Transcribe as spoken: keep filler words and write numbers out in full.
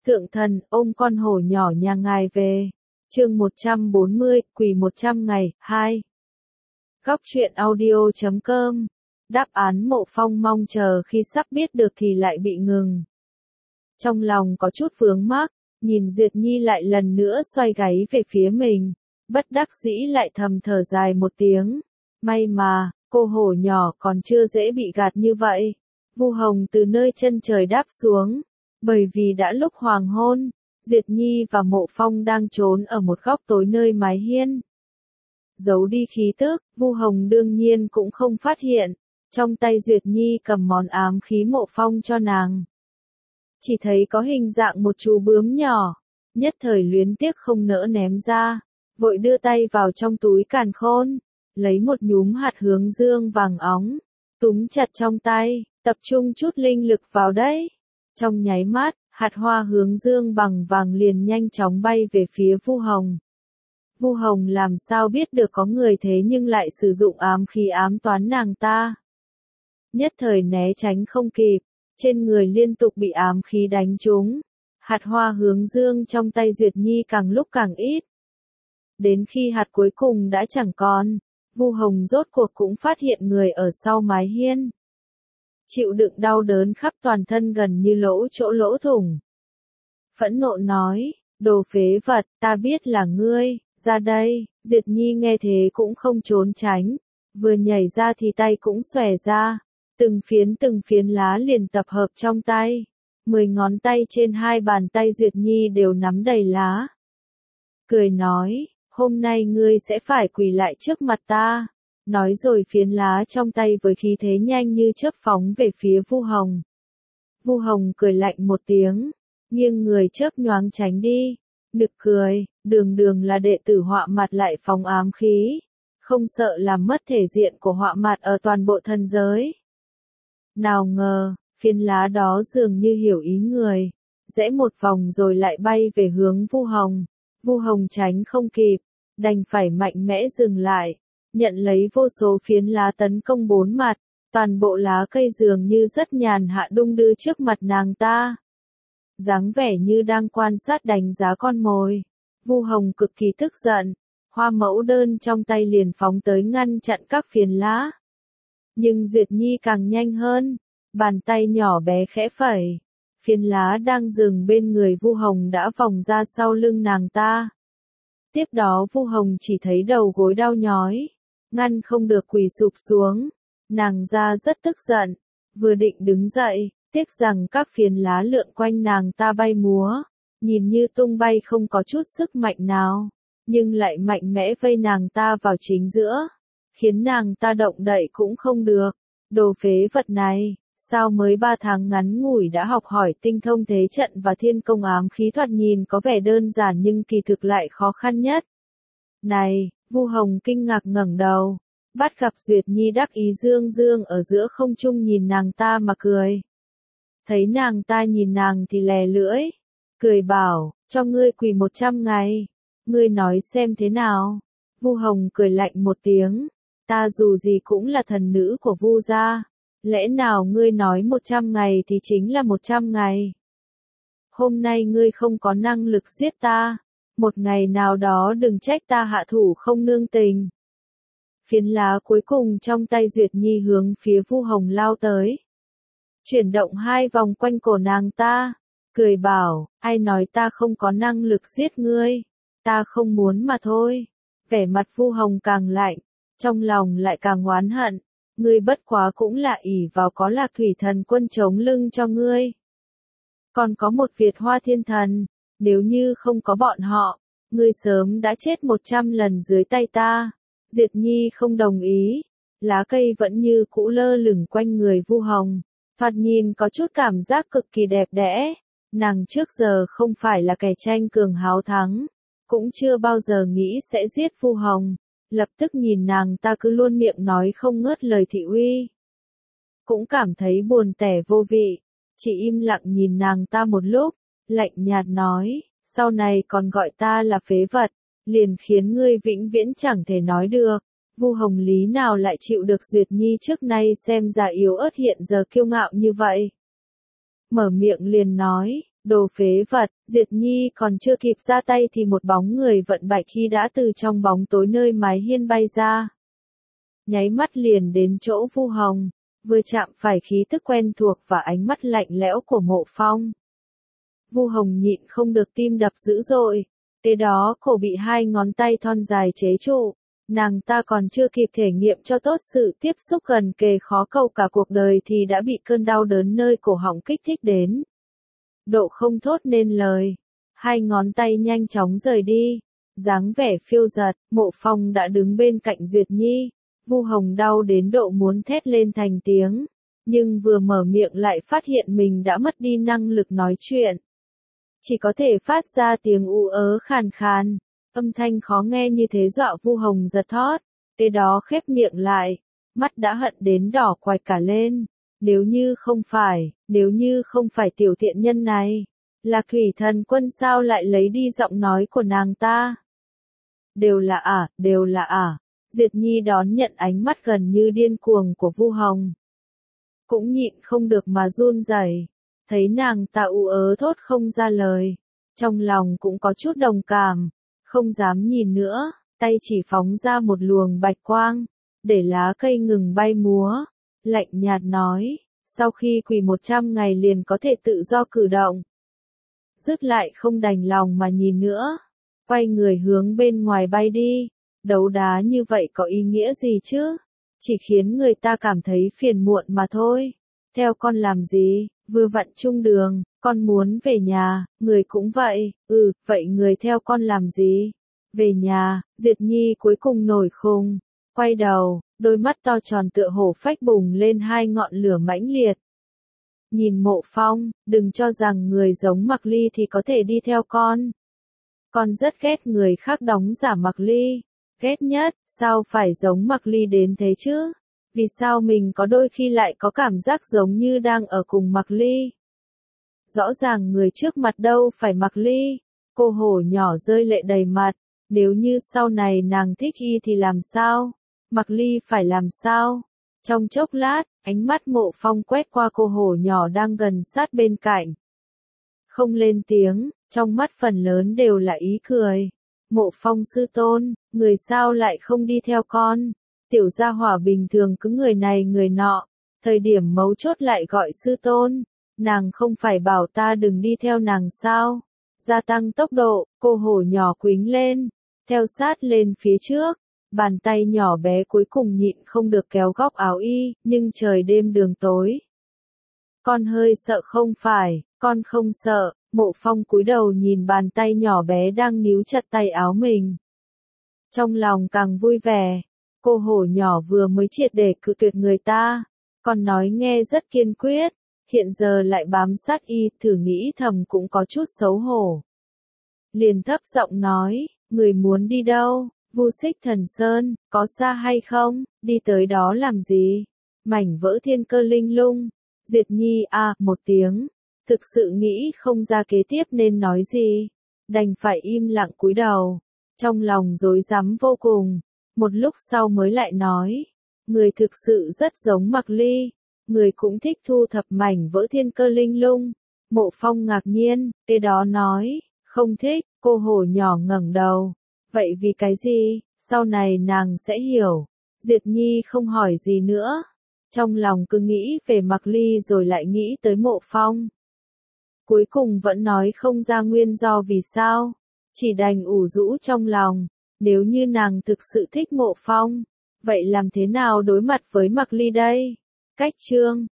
Thượng thần, ôm con hổ nhỏ nhà ngài về. Chương một trăm bốn mươi, quỳ một trăm ngày, hai. Góc truyện audio chấm com. Đáp án Mộ Phong mong chờ khi sắp biết được thì lại bị ngừng. Trong lòng có chút vướng mắc, nhìn Duyệt Nhi lại lần nữa xoay gáy về phía mình, bất đắc dĩ lại thầm thở dài một tiếng. May mà, cô hổ nhỏ còn chưa dễ bị gạt như vậy. Vu Hồng từ nơi chân trời đáp xuống, bởi vì đã lúc hoàng hôn, Duyệt Nhi và Mộ Phong đang trốn ở một góc tối nơi mái hiên. Giấu đi khí tức, Vu Hồng đương nhiên cũng không phát hiện, trong tay Duyệt Nhi cầm món ám khí Mộ Phong cho nàng. Chỉ thấy có hình dạng một chú bướm nhỏ, nhất thời luyến tiếc không nỡ ném ra, vội đưa tay vào trong túi càn khôn, lấy một nhúm hạt hướng dương vàng óng, túm chặt trong tay, tập trung chút linh lực vào đấy. Trong nháy mắt, hạt hoa hướng dương bằng vàng liền nhanh chóng bay về phía Vu Hồng. Vu Hồng làm sao biết được có người thế nhưng lại sử dụng ám khí ám toán nàng ta. Nhất thời né tránh không kịp, trên người liên tục bị ám khí đánh trúng. Hạt hoa hướng dương trong tay Duyệt Nhi càng lúc càng ít. Đến khi hạt cuối cùng đã chẳng còn, Vu Hồng rốt cuộc cũng phát hiện người ở sau mái hiên. Chịu đựng đau đớn khắp toàn thân gần như lỗ chỗ lỗ thủng. Phẫn nộ nói, đồ phế vật, ta biết là ngươi, ra đây. Duyệt Nhi nghe thế cũng không trốn tránh, vừa nhảy ra thì tay cũng xòe ra, từng phiến từng phiến lá liền tập hợp trong tay. Mười ngón tay trên hai bàn tay Duyệt Nhi đều nắm đầy lá. Cười nói, hôm nay ngươi sẽ phải quỳ lại trước mặt ta. Nói rồi phiến lá trong tay với khí thế nhanh như chớp phóng về phía Vu Hồng. Vu Hồng cười lạnh một tiếng, nghiêng người chớp nhoáng tránh đi. Nực cười, đường đường là đệ tử Họa Mặt lại phóng ám khí, không sợ làm mất thể diện của Họa Mặt ở toàn bộ thần giới. Nào ngờ, phiến lá đó dường như hiểu ý người, rẽ một vòng rồi lại bay về hướng Vu Hồng. Vu Hồng tránh không kịp, đành phải mạnh mẽ dừng lại, nhận lấy vô số phiến lá tấn công bốn mặt, toàn bộ lá cây dường như rất nhàn hạ đung đưa trước mặt nàng ta. Dáng vẻ như đang quan sát đánh giá con mồi. Vu Hồng cực kỳ tức giận, hoa mẫu đơn trong tay liền phóng tới ngăn chặn các phiến lá. Nhưng Duyệt Nhi càng nhanh hơn, bàn tay nhỏ bé khẽ phẩy, phiến lá đang dừng bên người Vu Hồng đã vòng ra sau lưng nàng ta. Tiếp đó Vu Hồng chỉ thấy đầu gối đau nhói, ngăn không được quỳ sụp xuống. Nàng ra rất tức giận, vừa định đứng dậy, tiếc rằng các phiến lá lượn quanh nàng ta bay múa, nhìn như tung bay không có chút sức mạnh nào, nhưng lại mạnh mẽ vây nàng ta vào chính giữa, khiến nàng ta động đậy cũng không được. Đồ phế vật này, sao mới ba tháng ngắn ngủi đã học hỏi tinh thông thế trận và thiên công ám khí, thoạt nhìn có vẻ đơn giản nhưng kỳ thực lại khó khăn nhất. Này, Vu Hồng kinh ngạc ngẩng đầu, bắt gặp Duyệt Nhi đắc ý dương dương ở giữa không trung nhìn nàng ta mà cười. Thấy nàng ta nhìn nàng thì lè lưỡi, cười bảo, cho ngươi quỳ một trăm ngày, ngươi nói xem thế nào. Vu Hồng cười lạnh một tiếng, ta dù gì cũng là thần nữ của Vu gia, lẽ nào ngươi nói một trăm ngày thì chính là một trăm ngày. Hôm nay ngươi không có năng lực giết ta, một ngày nào đó đừng trách ta hạ thủ không nương tình. Phiến lá cuối cùng trong tay Duyệt Nhi hướng phía Vu Hồng lao tới, chuyển động hai vòng quanh cổ nàng ta, cười bảo, ai nói ta không có năng lực giết ngươi, ta không muốn mà thôi. Vẻ mặt Vu Hồng càng lạnh, trong lòng lại càng oán hận, ngươi bất quá cũng là ỷ vào có Lạc Thủy Thần Quân chống lưng cho ngươi. Còn có một Việt Hoa Thiên Thần, nếu như không có bọn họ, ngươi sớm đã chết một trăm lần dưới tay ta. Duyệt Nhi không đồng ý, lá cây vẫn như cũ lơ lửng quanh người Vu Hồng, thoạt nhìn có chút cảm giác cực kỳ đẹp đẽ. Nàng trước giờ không phải là kẻ tranh cường háo thắng, cũng chưa bao giờ nghĩ sẽ giết Vu Hồng, lập tức nhìn nàng ta cứ luôn miệng nói không ngớt lời thị uy. Cũng cảm thấy buồn tẻ vô vị, chỉ im lặng nhìn nàng ta một lúc, lạnh nhạt nói, sau này còn gọi ta là phế vật, liền khiến ngươi vĩnh viễn chẳng thể nói được. Vu Hồng lý nào lại chịu được Duyệt Nhi trước nay xem ra yếu ớt hiện giờ kiêu ngạo như vậy. Mở miệng liền nói, Đồ phế vật, Diệt Nhi còn chưa kịp ra tay thì một bóng người vận bạch khi đã từ trong bóng tối nơi mái hiên bay ra. Nháy mắt liền đến chỗ Vu Hồng, vừa chạm phải khí tức quen thuộc và ánh mắt lạnh lẽo của Mộ Phong. Vu Hồng nhịn không được tim đập dữ dội, kế đó cổ bị hai ngón tay thon dài chế trụ, nàng ta còn chưa kịp thể nghiệm cho tốt sự tiếp xúc gần kề khó cầu cả cuộc đời thì đã bị cơn đau đớn nơi cổ họng kích thích đến. Độ không thốt nên lời, hai ngón tay nhanh chóng rời đi, dáng vẻ phiêu dật, Mộ Phong đã đứng bên cạnh Duyệt Nhi, Vu Hồng đau đến độ muốn thét lên thành tiếng, nhưng vừa mở miệng lại phát hiện mình đã mất đi năng lực nói chuyện. Chỉ có thể phát ra tiếng u ớ khàn khàn, âm thanh khó nghe như thế dọa Vu Hồng giật thót, kế đó khép miệng lại, mắt đã hận đến đỏ quạch cả lên. Nếu như không phải, nếu như không phải tiểu thiện nhân này, Lạc Thủy Thần Quân sao lại lấy đi giọng nói của nàng ta? Đều là ả, à, đều là ả. À. Duyệt Nhi đón nhận ánh mắt gần như điên cuồng của Vu Hồng. Cũng nhịn không được mà run rẩy, thấy nàng ta u ớ thốt không ra lời, trong lòng cũng có chút đồng cảm, không dám nhìn nữa, tay chỉ phóng ra một luồng bạch quang, để lá cây ngừng bay múa. Lạnh nhạt nói, sau khi quỳ một trăm ngày liền có thể tự do cử động. Dứt lại không đành lòng mà nhìn nữa, quay người hướng bên ngoài bay đi, đấu đá như vậy có ý nghĩa gì chứ? Chỉ khiến người ta cảm thấy phiền muộn mà thôi. Theo con làm gì, vừa vặn chung đường, con muốn về nhà, người cũng vậy, ừ, vậy người theo con làm gì? Về nhà, Duyệt Nhi cuối cùng nổi khùng, quay đầu. Đôi mắt to tròn tựa hổ phách bùng lên hai ngọn lửa mãnh liệt. Nhìn Mộ Phong, đừng cho rằng người giống Mặc Ly thì có thể đi theo con. Con rất ghét người khác đóng giả Mặc Ly. Ghét nhất, sao phải giống Mặc Ly đến thế chứ? Vì sao mình có đôi khi lại có cảm giác giống như đang ở cùng Mặc Ly? Rõ ràng người trước mặt đâu phải Mặc Ly. Cô hổ nhỏ rơi lệ đầy mặt. Nếu như sau này nàng thích y thì làm sao? Mặc Ly phải làm sao? Trong chốc lát, ánh mắt Mộ Phong quét qua cô hổ nhỏ đang gần sát bên cạnh. Không lên tiếng, trong mắt phần lớn đều là ý cười. Mộ Phong sư tôn, người sao lại không đi theo con? Tiểu gia hỏa bình thường cứ người này người nọ, thời điểm mấu chốt lại gọi sư tôn. Nàng không phải bảo ta đừng đi theo nàng sao? Gia tăng tốc độ, cô hổ nhỏ quính lên, theo sát lên phía trước. Bàn tay nhỏ bé cuối cùng nhịn không được kéo góc áo y, nhưng trời đêm đường tối. Con hơi sợ không phải, con không sợ, Mộ Phong cúi đầu nhìn bàn tay nhỏ bé đang níu chặt tay áo mình. Trong lòng càng vui vẻ, cô hổ nhỏ vừa mới triệt để cự tuyệt người ta, còn nói nghe rất kiên quyết, hiện giờ lại bám sát y, thử nghĩ thầm cũng có chút xấu hổ. Liền thấp giọng nói, người muốn đi đâu? Vu Xích Thần Sơn, có xa hay không, đi tới đó làm gì? Mảnh vỡ thiên cơ linh lung. Duyệt Nhi à, một tiếng, thực sự nghĩ không ra kế tiếp nên nói gì, đành phải im lặng cúi đầu, trong lòng rối rắm vô cùng, một lúc sau mới lại nói, người thực sự rất giống Mặc Ly, người cũng thích thu thập mảnh vỡ thiên cơ linh lung. Mộ Phong ngạc nhiên, kế đó nói, không thích, cô hổ nhỏ ngẩng đầu. Vậy vì cái gì, sau này nàng sẽ hiểu. Duyệt Nhi không hỏi gì nữa. Trong lòng cứ nghĩ về Mặc Ly rồi lại nghĩ tới Mộ Phong. Cuối cùng vẫn nói không ra nguyên do vì sao. Chỉ đành ủ rũ trong lòng. Nếu như nàng thực sự thích Mộ Phong, vậy làm thế nào đối mặt với Mặc Ly đây? Cách chương